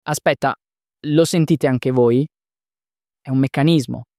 Aspetta, lo sentite anche voi? È un meccanismo.